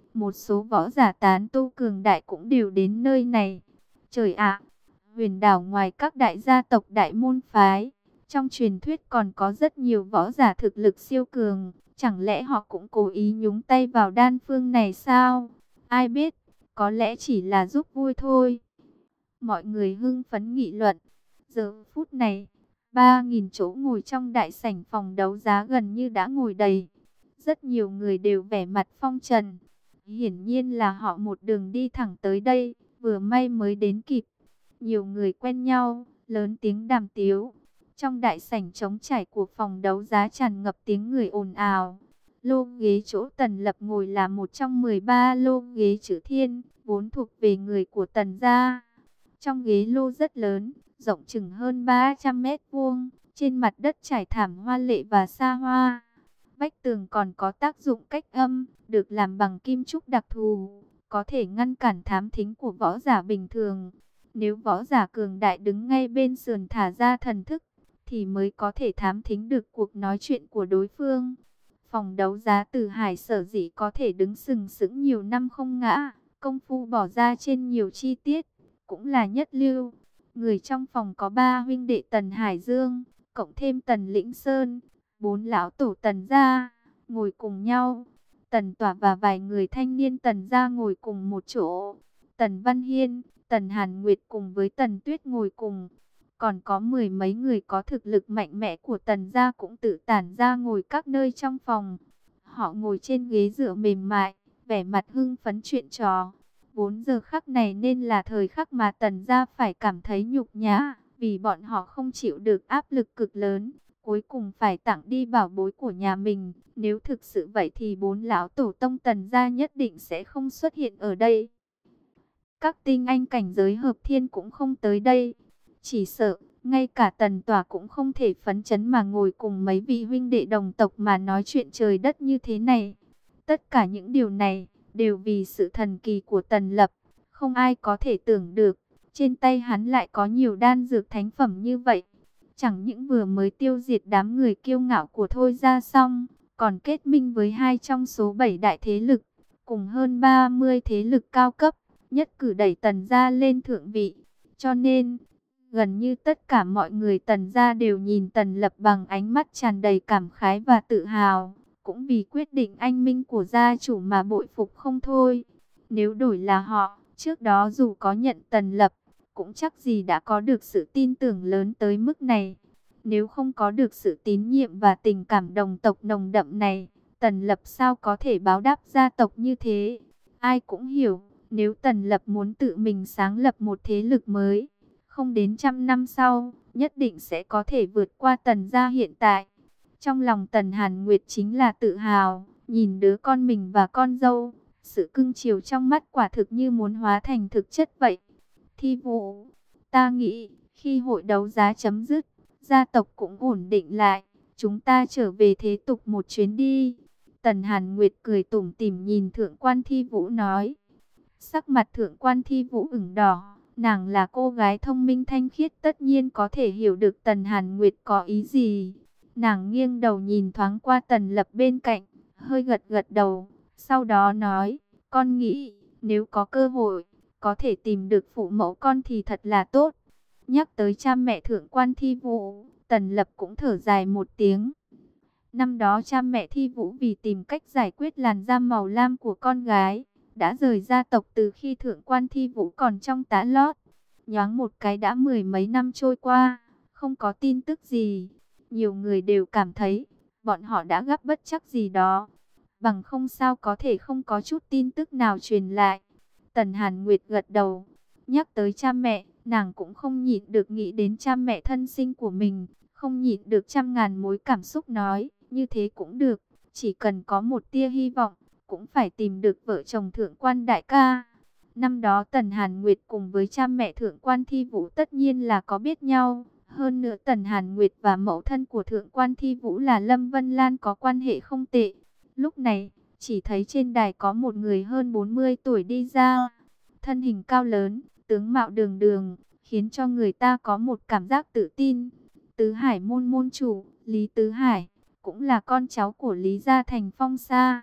một số võ giả tán tu cường đại cũng đều đến nơi này. Trời ạ, huyền đảo ngoài các đại gia tộc đại môn phái, trong truyền thuyết còn có rất nhiều võ giả thực lực siêu cường, chẳng lẽ họ cũng cố ý nhúng tay vào đan phương này sao? Ai biết, có lẽ chỉ là giúp vui thôi. Mọi người hưng phấn nghị luận. Giờ phút này, ba nghìn chỗ ngồi trong đại sảnh phòng đấu giá gần như đã ngồi đầy. Rất nhiều người đều vẻ mặt phong trần. Hiển nhiên là họ một đường đi thẳng tới đây, vừa may mới đến kịp. Nhiều người quen nhau, lớn tiếng đàm tiếu. Trong đại sảnh trống trải của phòng đấu giá tràn ngập tiếng người ồn ào. Lô ghế chỗ Tần Lập ngồi là một trong mười ba lô ghế chữ thiên, vốn thuộc về người của Tần gia. Trong ghế lô rất lớn, rộng chừng hơn ba trăm mét vuông, trên mặt đất trải thảm hoa lệ và xa hoa. Vách tường còn có tác dụng cách âm, được làm bằng kim trúc đặc thù, có thể ngăn cản thám thính của võ giả bình thường. Nếu võ giả cường đại đứng ngay bên sườn thả ra thần thức, thì mới có thể thám thính được cuộc nói chuyện của đối phương. Phòng đấu giá Từ Hải sở dĩ có thể đứng sừng sững nhiều năm không ngã, công phu bỏ ra trên nhiều chi tiết, cũng là nhất lưu. Người trong phòng có ba huynh đệ Tần Hải Dương, cộng thêm Tần Lĩnh Sơn, bốn lão tổ Tần gia, ngồi cùng nhau. Tần Tỏa và vài người thanh niên Tần gia ngồi cùng một chỗ. Tần Văn Hiên, Tần Hàn Nguyệt cùng với Tần Tuyết ngồi cùng. Còn có mười mấy người có thực lực mạnh mẽ của Tần gia cũng tự tản ra ngồi các nơi trong phòng. Họ ngồi trên ghế dựa mềm mại, vẻ mặt hưng phấn chuyện trò. Vốn giờ khắc này nên là thời khắc mà Tần gia phải cảm thấy nhục nhã, vì bọn họ không chịu được áp lực cực lớn, cuối cùng phải tặng đi bảo bối của nhà mình. Nếu thực sự vậy thì bốn lão tổ tông Tần gia nhất định sẽ không xuất hiện ở đây. Các tinh anh cảnh giới hợp thiên cũng không tới đây. Chỉ sợ, ngay cả Tần Tỏa cũng không thể phấn chấn mà ngồi cùng mấy vị huynh đệ đồng tộc mà nói chuyện trời đất như thế này. Tất cả những điều này đều vì sự thần kỳ của Tần Lập. Không ai có thể tưởng được, trên tay hắn lại có nhiều đan dược thánh phẩm như vậy. Chẳng những vừa mới tiêu diệt đám người kiêu ngạo của Thôi Gia xong, còn kết minh với hai trong số bảy đại thế lực, cùng hơn ba mươi thế lực cao cấp, nhất cử đẩy Tần gia lên thượng vị. Cho nên, gần như tất cả mọi người Tần gia đều nhìn Tần Lập bằng ánh mắt tràn đầy cảm khái và tự hào, cũng vì quyết định anh minh của gia chủ mà bội phục không thôi. Nếu đổi là họ, trước đó dù có nhận Tần Lập, cũng chắc gì đã có được sự tin tưởng lớn tới mức này. Nếu không có được sự tín nhiệm và tình cảm đồng tộc nồng đậm này, Tần Lập sao có thể báo đáp gia tộc như thế? Ai cũng hiểu, nếu Tần Lập muốn tự mình sáng lập một thế lực mới, không đến trăm năm sau, nhất định sẽ có thể vượt qua Tần gia hiện tại. Trong lòng Tần Hàn Nguyệt chính là tự hào, nhìn đứa con mình và con dâu, sự cưng chiều trong mắt quả thực như muốn hóa thành thực chất vậy. Thi Vũ, ta nghĩ, khi hội đấu giá chấm dứt, gia tộc cũng ổn định lại, chúng ta trở về thế tục một chuyến đi. Tần Hàn Nguyệt cười tủm tỉm nhìn Thượng quan Thi Vũ nói. Sắc mặt Thượng quan Thi Vũ ửng đỏ, nàng là cô gái thông minh thanh khiết, tất nhiên có thể hiểu được Tần Hàn Nguyệt có ý gì. Nàng nghiêng đầu nhìn thoáng qua Tần Lập bên cạnh, hơi gật gật đầu, sau đó nói, con nghĩ, nếu có cơ hội, có thể tìm được phụ mẫu con thì thật là tốt. Nhắc tới cha mẹ Thượng quan Thi Vũ, Tần Lập cũng thở dài một tiếng. Năm đó cha mẹ Thi Vũ vì tìm cách giải quyết làn da màu lam của con gái, đã rời gia tộc từ khi Thượng quan Thi Vũ còn trong tá lót. Nhoáng một cái đã mười mấy năm trôi qua, không có tin tức gì. Nhiều người đều cảm thấy, bọn họ đã gấp bất chắc gì đó. Bằng không sao có thể không có chút tin tức nào truyền lại. Tần Hàn Nguyệt gật đầu, nhắc tới cha mẹ, nàng cũng không nhịn được nghĩ đến cha mẹ thân sinh của mình. Không nhịn được trăm ngàn mối cảm xúc nói, như thế cũng được, chỉ cần có một tia hy vọng, cũng phải tìm được vợ chồng Thượng quan đại ca. Năm đó Tần Hàn Nguyệt cùng với cha mẹ Thượng quan Thi Vũ tất nhiên là có biết nhau. Hơn nữa Tần Hàn Nguyệt và mẫu thân của Thượng quan Thi Vũ là Lâm Vân Lan có quan hệ không tệ. Lúc này, chỉ thấy trên đài có một người hơn bốn mươi tuổi đi ra. Thân hình cao lớn, tướng mạo đường đường, khiến cho người ta có một cảm giác tự tin. Tứ Hải môn môn chủ, Lý Tứ Hải, cũng là con cháu của Lý gia thành Phong Sa.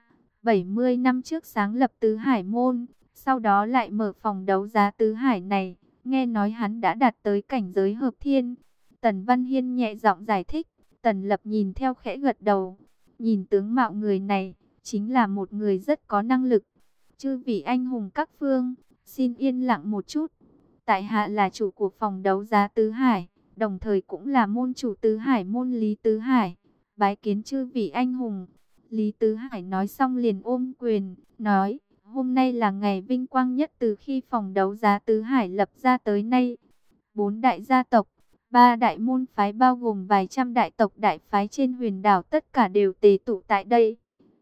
bảy mươi năm trước sáng lập Tứ Hải Môn, sau đó lại mở phòng đấu giá Tứ Hải này. Nghe nói hắn đã đạt tới cảnh giới hợp thiên. Tần Văn Hiên nhẹ giọng giải thích. Tần Lập nhìn theo khẽ gật đầu. Nhìn tướng mạo người này, chính là một người rất có năng lực. Chư vị anh hùng các phương, xin yên lặng một chút. Tại hạ là chủ của phòng đấu giá Tứ Hải, đồng thời cũng là môn chủ Tứ Hải Môn Lý Tứ Hải. Bái kiến chư vị anh hùng. Lý Tứ Hải nói xong liền ôm quyền, nói, hôm nay là ngày vinh quang nhất từ khi phòng đấu giá Tứ Hải lập ra tới nay. Bốn đại gia tộc, ba đại môn phái bao gồm vài trăm đại tộc đại phái trên huyền đảo tất cả đều tề tụ tại đây.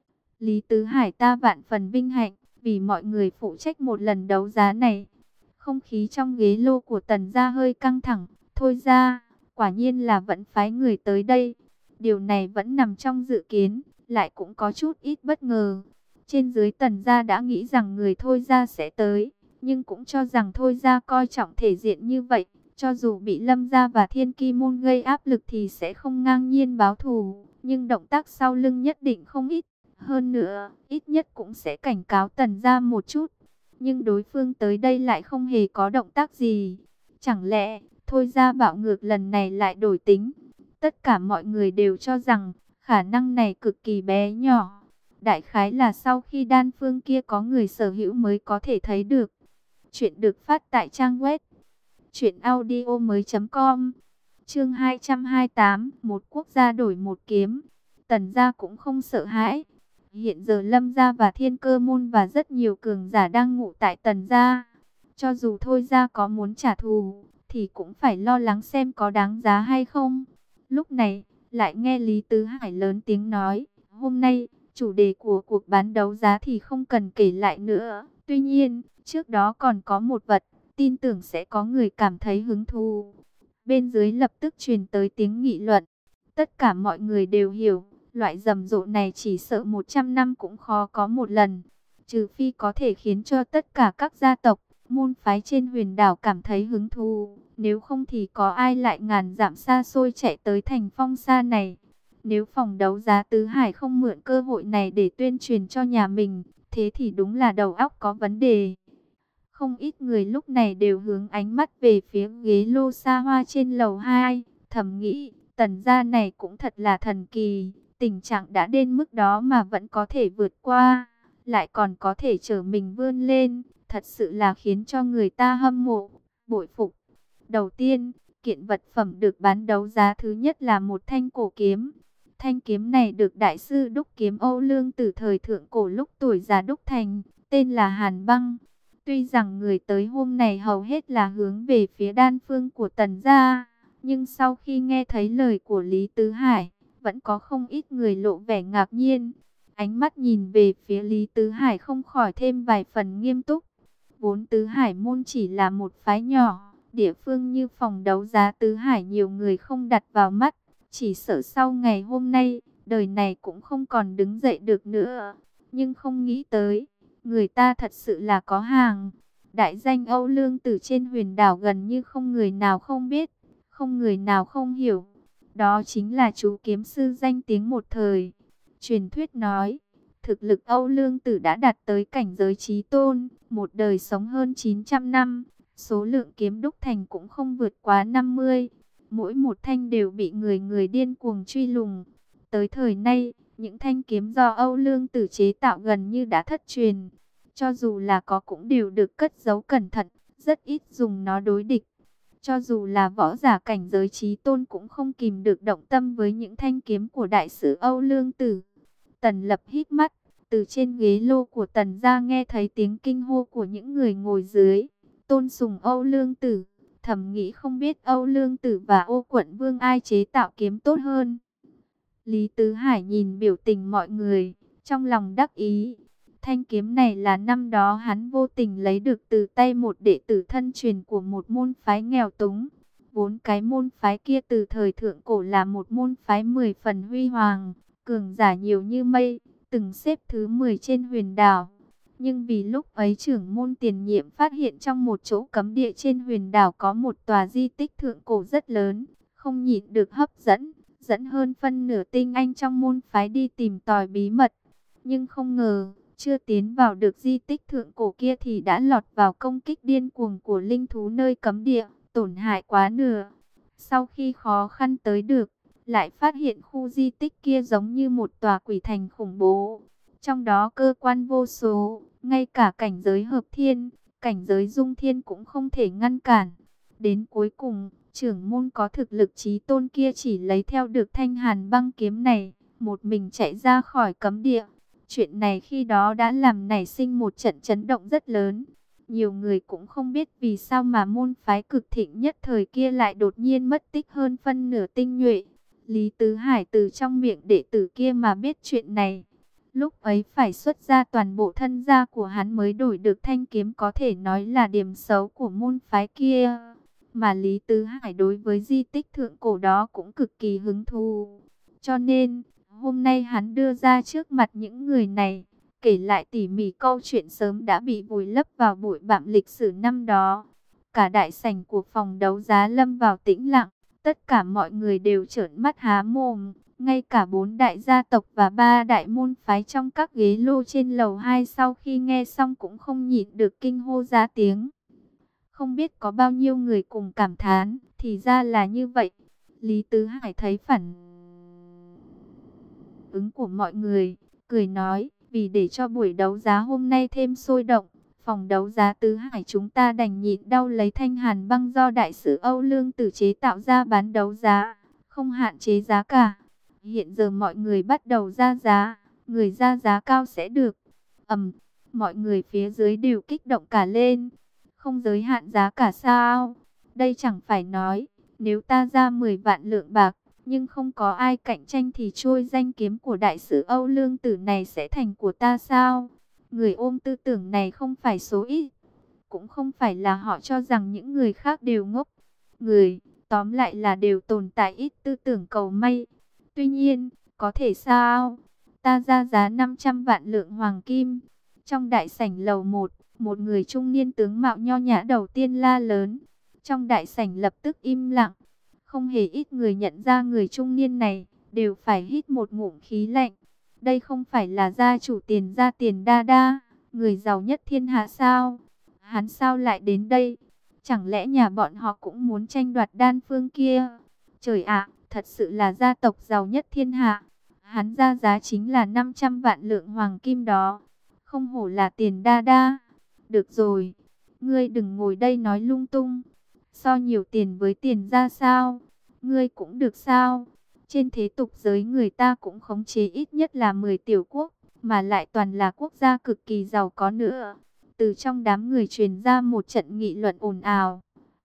Lý Tứ Hải ta vạn phần vinh hạnh, vì mọi người phụ trách một lần đấu giá này. Không khí trong ghế lô của Tần gia hơi căng thẳng, thôi ra, quả nhiên là vẫn phái người tới đây. Điều này vẫn nằm trong dự kiến, lại cũng có chút ít bất ngờ. Trên dưới Tần gia đã nghĩ rằng người thôi ra sẽ tới, nhưng cũng cho rằng thôi ra coi trọng thể diện như vậy. Cho dù bị Lâm gia và Thiên Ki môn gây áp lực thì sẽ không ngang nhiên báo thù, nhưng động tác sau lưng nhất định không ít. Hơn nữa, ít nhất cũng sẽ cảnh cáo Tần gia một chút. Nhưng đối phương tới đây lại không hề có động tác gì. Chẳng lẽ, thôi ra bạo ngược lần này lại đổi tính? Tất cả mọi người đều cho rằng, khả năng này cực kỳ bé nhỏ. Đại khái là sau khi đan phương kia có người sở hữu mới có thể thấy được. Chuyện được phát tại trang web truyện audio mới chấm com. Chương hai trăm hai mươi tám, một quốc gia đổi một kiếm. Tần gia cũng không sợ hãi. Hiện giờ Lâm gia và Thiên Cơ môn và rất nhiều cường giả đang ngụ tại Tần gia. Cho dù thôi gia có muốn trả thù, thì cũng phải lo lắng xem có đáng giá hay không. Lúc này, lại nghe Lý Tứ Hải lớn tiếng nói, hôm nay, chủ đề của cuộc bán đấu giá thì không cần kể lại nữa. Tuy nhiên, trước đó còn có một vật, tin tưởng sẽ có người cảm thấy hứng thú. Bên dưới lập tức truyền tới tiếng nghị luận. Tất cả mọi người đều hiểu, loại rầm rộ này chỉ sợ một trăm năm cũng khó có một lần. Trừ phi có thể khiến cho tất cả các gia tộc, môn phái trên huyền đảo cảm thấy hứng thú. Nếu không thì có ai lại ngàn dặm xa xôi chạy tới thành Phong Sa này. Nếu phòng đấu giá Tứ Hải không mượn cơ hội này để tuyên truyền cho nhà mình, thế thì đúng là đầu óc có vấn đề. Không ít người lúc này đều hướng ánh mắt về phía ghế lô xa hoa trên lầu hai, thầm nghĩ, Tần gia này cũng thật là thần kỳ, tình trạng đã đến mức đó mà vẫn có thể vượt qua, lại còn có thể trở mình vươn lên, thật sự là khiến cho người ta hâm mộ, bội phục. Đầu tiên, kiện vật phẩm được bán đấu giá thứ nhất là một thanh cổ kiếm. Thanh kiếm này được đại sư đúc kiếm Âu Lương từ thời thượng cổ lúc tuổi già đúc thành, tên là Hàn Băng. Tuy rằng người tới hôm này hầu hết là hướng về phía đan phương của Tần gia, nhưng sau khi nghe thấy lời của Lý Tứ Hải, vẫn có không ít người lộ vẻ ngạc nhiên. Ánh mắt nhìn về phía Lý Tứ Hải không khỏi thêm vài phần nghiêm túc. Vốn Tứ Hải môn chỉ là một phái nhỏ, địa phương như phòng đấu giá Tứ Hải nhiều người không đặt vào mắt. Chỉ sợ sau ngày hôm nay, đời này cũng không còn đứng dậy được nữa. Nhưng không nghĩ tới, người ta thật sự là có hàng. Đại danh Âu Lương Tử trên huyền đảo gần như không người nào không biết, không người nào không hiểu. Đó chính là chú kiếm sư danh tiếng một thời. Truyền thuyết nói, thực lực Âu Lương Tử đã đạt tới cảnh giới chí tôn, một đời sống hơn chín trăm năm. Số lượng kiếm đúc thành cũng không vượt quá năm mươi. Mỗi một thanh đều bị người người điên cuồng truy lùng. Tới thời nay, những thanh kiếm do Âu Lương Tử chế tạo gần như đã thất truyền. Cho dù là có cũng đều được cất giấu cẩn thận, rất ít dùng nó đối địch. Cho dù là võ giả cảnh giới chí tôn cũng không kìm được động tâm với những thanh kiếm của đại sư Âu Lương Tử. Tần Lập hít mắt, từ trên ghế lô của Tần gia nghe thấy tiếng kinh hô của những người ngồi dưới. Tôn sùng Âu Lương Tử, thầm nghĩ không biết Âu Lương Tử và Ô Quận Vương ai chế tạo kiếm tốt hơn. Lý Tứ Hải nhìn biểu tình mọi người, trong lòng đắc ý. Thanh kiếm này là năm đó hắn vô tình lấy được từ tay một đệ tử thân truyền của một môn phái nghèo túng. Vốn cái môn phái kia từ thời thượng cổ là một môn phái mười phần huy hoàng, cường giả nhiều như mây, từng xếp thứ mười trên huyền đảo. Nhưng vì lúc ấy trưởng môn tiền nhiệm phát hiện trong một chỗ cấm địa trên huyền đảo có một tòa di tích thượng cổ rất lớn, không nhịn được hấp dẫn, dẫn hơn phân nửa tinh anh trong môn phái đi tìm tòi bí mật. Nhưng không ngờ, chưa tiến vào được di tích thượng cổ kia thì đã lọt vào công kích điên cuồng của linh thú nơi cấm địa, tổn hại quá nửa. Sau khi khó khăn tới được, lại phát hiện khu di tích kia giống như một tòa quỷ thành khủng bố. Trong đó cơ quan vô số, ngay cả cảnh giới hợp thiên, cảnh giới dung thiên cũng không thể ngăn cản. Đến cuối cùng, trưởng môn có thực lực chí tôn kia chỉ lấy theo được thanh hàn băng kiếm này, một mình chạy ra khỏi cấm địa. Chuyện này khi đó đã làm nảy sinh một trận chấn động rất lớn. Nhiều người cũng không biết vì sao mà môn phái cực thịnh nhất thời kia lại đột nhiên mất tích hơn phân nửa tinh nhuệ. Lý Tứ Hải từ trong miệng đệ tử kia mà biết chuyện này. Lúc ấy phải xuất ra toàn bộ thân gia của hắn mới đổi được thanh kiếm, có thể nói là điểm xấu của môn phái kia. Mà Lý Tứ Hải đối với di tích thượng cổ đó cũng cực kỳ hứng thú. Cho nên, hôm nay hắn đưa ra trước mặt những người này, kể lại tỉ mỉ câu chuyện sớm đã bị vùi lấp vào bụi bặm lịch sử năm đó. Cả đại sảnh của phòng đấu giá lâm vào tĩnh lặng, tất cả mọi người đều trợn mắt há mồm. Ngay cả bốn đại gia tộc và ba đại môn phái trong các ghế lô trên lầu hai sau khi nghe xong cũng không nhịn được kinh hô ra tiếng. Không biết có bao nhiêu người cùng cảm thán, thì ra là như vậy. Lý Tứ Hải thấy phản ứng của mọi người, cười nói, vì để cho buổi đấu giá hôm nay thêm sôi động, phòng đấu giá Tứ Hải chúng ta đành nhịn đau lấy thanh hàn băng do đại sử Âu Lương Tử chế tạo ra bán đấu giá, không hạn chế giá cả. Hiện giờ mọi người bắt đầu ra giá, người ra giá cao sẽ được. Ầm, mọi người phía dưới đều kích động cả lên. Không giới hạn giá cả sao? Đây chẳng phải nói, nếu ta ra mười vạn lượng bạc, nhưng không có ai cạnh tranh thì trôi danh kiếm của đại sử Âu Lương Tử này sẽ thành của ta sao? Người ôm tư tưởng này không phải số ít. Cũng không phải là họ cho rằng những người khác đều ngốc. Người, tóm lại là đều tồn tại ít tư tưởng cầu may. Tuy nhiên, có thể sao? Ta ra giá năm trăm vạn lượng hoàng kim. Trong đại sảnh lầu một, một người trung niên tướng mạo nho nhã đầu tiên la lớn. Trong đại sảnh lập tức im lặng. Không hề ít người nhận ra người trung niên này, đều phải hít một ngụm khí lạnh. Đây không phải là gia chủ Tiền Gia Tiền Đa Đa, người giàu nhất thiên hạ sao? Hắn sao lại đến đây? Chẳng lẽ nhà bọn họ cũng muốn tranh đoạt đan phương kia? Trời ạ, thật sự là gia tộc giàu nhất thiên hạ. Hắn ra giá chính là năm trăm vạn lượng hoàng kim đó. Không hổ là Tiền Đa Đa. Được rồi, ngươi đừng ngồi đây nói lung tung. So nhiều tiền với Tiền ra sao? Ngươi cũng được sao? Trên thế tục giới người ta cũng khống chế ít nhất là mười tiểu quốc, mà lại toàn là quốc gia cực kỳ giàu có nữa. Từ trong đám người truyền ra một trận nghị luận ồn ào.